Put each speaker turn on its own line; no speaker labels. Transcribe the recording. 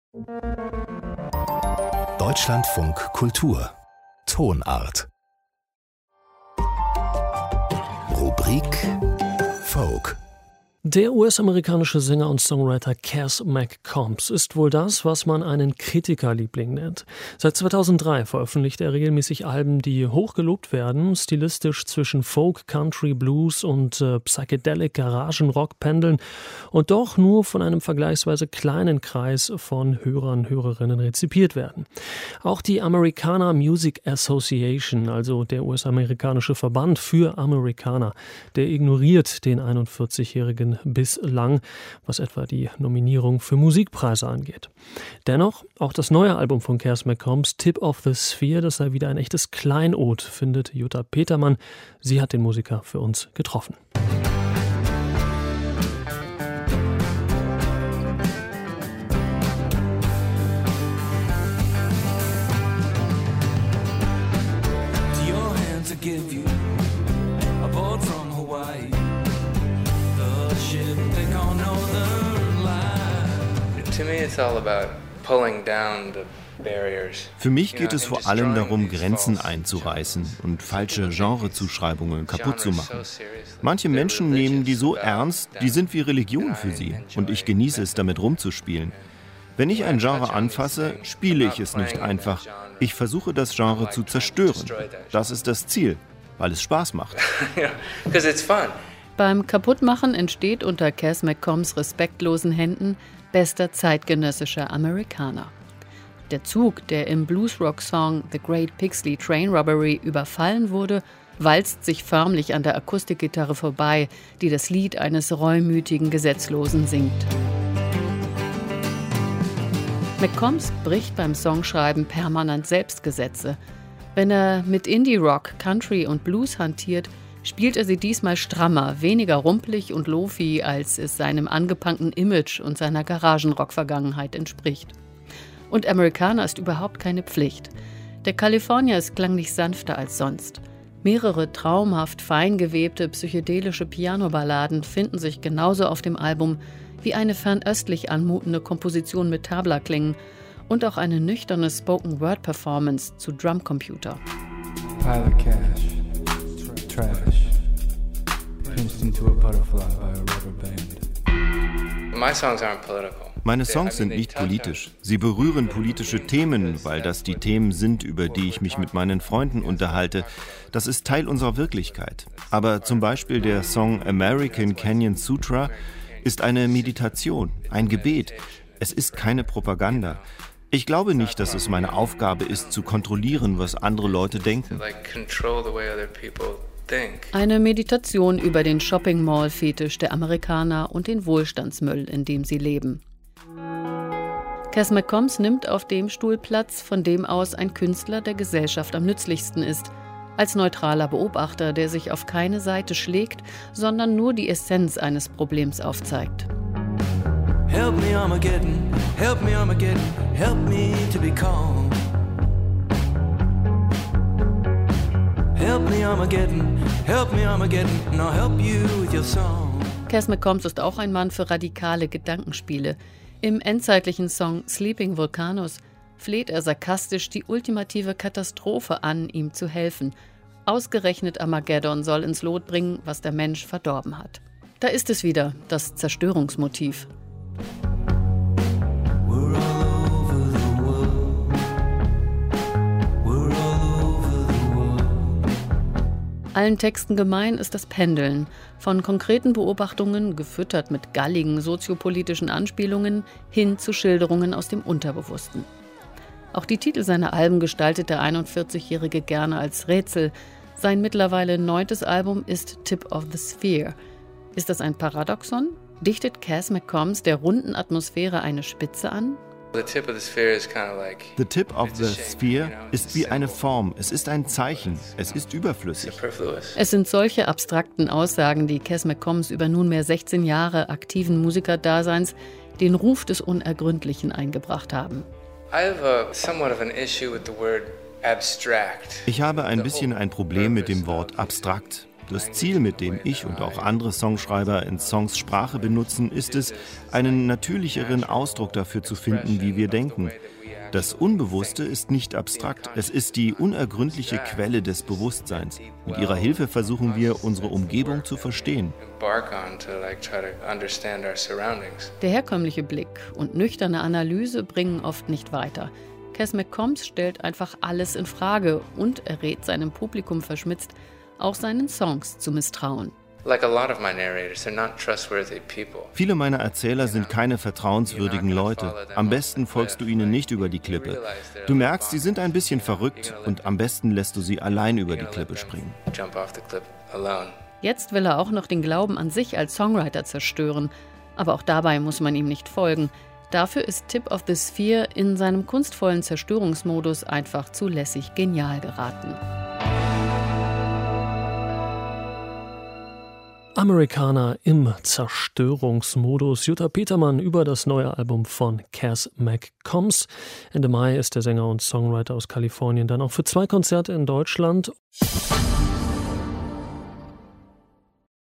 Deutschlandfunk Kultur Tonart Rubrik Folk.
Der US-amerikanische Sänger und Songwriter Cass McCombs ist wohl das, was man einen Kritikerliebling nennt. Seit 2003 veröffentlicht er regelmäßig Alben, die hochgelobt werden, stilistisch zwischen Folk, Country, Blues und Psychedelic Garagenrock pendeln und doch nur von einem vergleichsweise kleinen Kreis von Hörern, Hörerinnen rezipiert werden. Auch die Americana Music Association, also der US-amerikanische Verband für Amerikaner, der ignoriert den 41-jährigen bislang, was etwa die Nominierung für Musikpreise angeht. Dennoch, auch das neue Album von Cass McCombs, Tip of the Sphere, das sei wieder ein echtes Kleinod, findet Jutta Petermann. Sie hat den Musiker für uns getroffen.
Give you a boat from Hawaii. To me it's all about pulling down the barriers.
Für mich geht es vor allem darum, Grenzen einzureißen und falsche Genrezuschreibungen kaputt zu machen. Manche Menschen nehmen die so ernst, die sind wie Religion für sie und ich genieße es, damit rumzuspielen. Wenn ich ein Genre anfasse, spiele ich es nicht einfach. Ich versuche, das Genre zu zerstören. Das ist das Ziel, weil es Spaß macht.
Beim Kaputtmachen entsteht unter Cass McCombs respektlosen Händen bester zeitgenössischer Amerikaner. Der Zug, der im Bluesrock-Song The Great Pixley Train Robbery überfallen wurde, walzt sich förmlich an der Akustikgitarre vorbei, die das Lied eines reumütigen Gesetzlosen singt. McCombs bricht beim Songschreiben permanent Selbstgesetze. Wenn er mit Indie-Rock, Country und Blues hantiert, spielt er sie diesmal strammer, weniger rumpelig und lofi, als es seinem angepunkten Image und seiner Garagenrock-Vergangenheit entspricht. Und Americana ist überhaupt keine Pflicht. Der California ist klanglich sanfter als sonst. Mehrere traumhaft fein gewebte psychedelische Pianoballaden finden sich genauso auf dem Album wie eine fernöstlich anmutende Komposition mit Tabla-Klingen und auch eine nüchterne Spoken-Word-Performance zu Drumcomputer.
Pile of cash, trash, pinched into a butterfly by a rubber band. My songs aren't political.
Meine Songs sind nicht politisch. Sie berühren politische Themen, weil das die Themen sind, über die ich mich mit meinen Freunden unterhalte. Das ist Teil unserer Wirklichkeit. Aber zum Beispiel der Song American Canyon Sutra ist eine Meditation, ein Gebet. Es ist keine Propaganda. Ich glaube nicht, dass es meine Aufgabe ist, zu kontrollieren, was andere Leute denken.
Eine Meditation über den Shopping-Mall-Fetisch der Amerikaner und den Wohlstandsmüll, in dem sie leben. Cass McCombs nimmt auf dem Stuhl Platz, von dem aus ein Künstler der Gesellschaft am nützlichsten ist. Als neutraler Beobachter, der sich auf keine Seite schlägt, sondern nur die Essenz eines Problems aufzeigt.
Help me Armageddon, help me Armageddon, help me to be calm. Help me Armageddon, and I'll help you with your song.
Cass McCombs ist auch ein Mann für radikale Gedankenspiele. Im endzeitlichen Song Sleeping Volcanoes fleht er sarkastisch die ultimative Katastrophe an, ihm zu helfen. Ausgerechnet Armageddon soll ins Lot bringen, was der Mensch verdorben hat. Da ist es wieder, das Zerstörungsmotiv. Allen Texten gemein ist das Pendeln. Von konkreten Beobachtungen, gefüttert mit galligen soziopolitischen Anspielungen, hin zu Schilderungen aus dem Unterbewussten. Auch die Titel seiner Alben gestaltet der 41-Jährige gerne als Rätsel. Sein mittlerweile 9. Album ist Tip of the Sphere. Ist das ein Paradoxon? Dichtet Cass McCombs der runden Atmosphäre eine Spitze an?
The Tip of the Sphere ist wie eine Form, es ist ein Zeichen, es ist überflüssig.
Es sind solche abstrakten Aussagen, die Cass McCombs über nunmehr 16 Jahre aktiven Musikerdaseins den Ruf des Unergründlichen eingebracht haben.
Ich habe ein bisschen ein Problem mit dem Wort abstrakt. Das Ziel, mit dem ich und auch andere Songschreiber in Songs Sprache benutzen, ist es, einen natürlicheren Ausdruck dafür zu finden, wie wir denken. Das Unbewusste ist nicht abstrakt, es ist die unergründliche Quelle des Bewusstseins. Mit ihrer Hilfe versuchen wir, unsere Umgebung zu verstehen.
Der herkömmliche Blick und nüchterne Analyse bringen oft nicht weiter. Cass McCombs stellt einfach alles in Frage und errät seinem Publikum verschmitzt, auch seinen Songs zu misstrauen.
Viele meiner Erzähler sind keine vertrauenswürdigen Leute. Am besten folgst du ihnen nicht über die Klippe. Du merkst, sie sind ein bisschen verrückt und am besten lässt du sie allein über die Klippe springen.
Jetzt will er auch noch den Glauben an sich als Songwriter zerstören. Aber auch dabei muss man ihm nicht folgen. Dafür ist Tip of the Sphere in seinem kunstvollen Zerstörungsmodus einfach zu lässig genial geraten.
Amerikaner im Zerstörungsmodus. Jutta Petermann über das neue Album von Cass McCombs. Ende Mai ist der Sänger und Songwriter aus Kalifornien dann auch für 2 Konzerte in Deutschland.